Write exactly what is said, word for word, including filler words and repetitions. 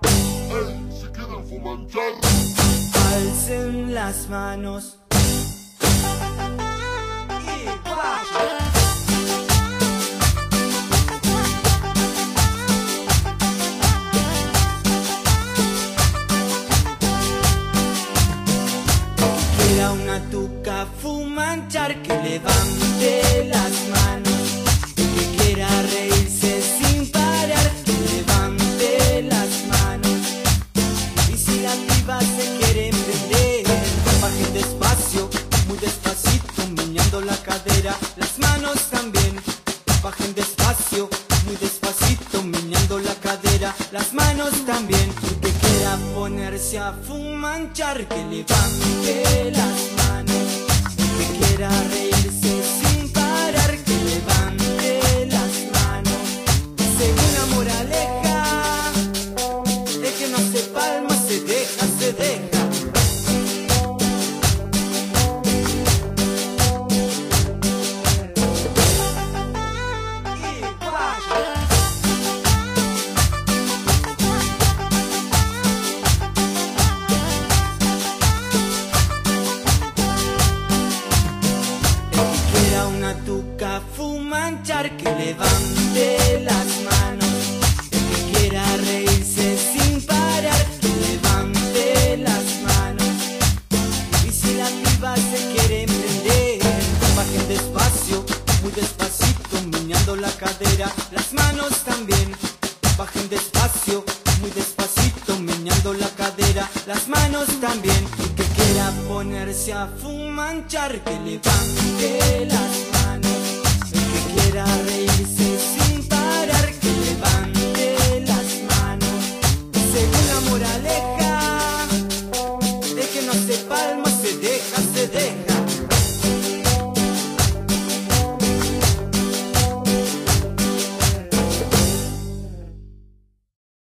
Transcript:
Ey, si quieren fumanchar, alcen las manos. Y vaya. Quiera una tuca fumanchar, que levante las manos. El que quiera reírse sin parar, que levante las manos. Y si la piba se quiere emprender, bajen despacio, muy despacito, meneando la cadera. Las manos también, bajen despacio, muy despacito, meneando la cadera. Las manos también. El que quiera ponerse a fumanchar, que levante las manos. El que quiera reírse sin parar, que levante las manos. Según la moraleja, el que no se palma se deja, se deja. Y vaya. Una tuca fumanchar, que levante las manos. El que quiera reírse sin parar, que levante las manos. Y si la piba se quiere emprender, bajen despacio, muy despacito, meneando la cadera. Las manos también, bajen despacio, muy despacito, meneando la cadera. Las manos también. El que quiera ponerse a fumanchar, que levante las manos.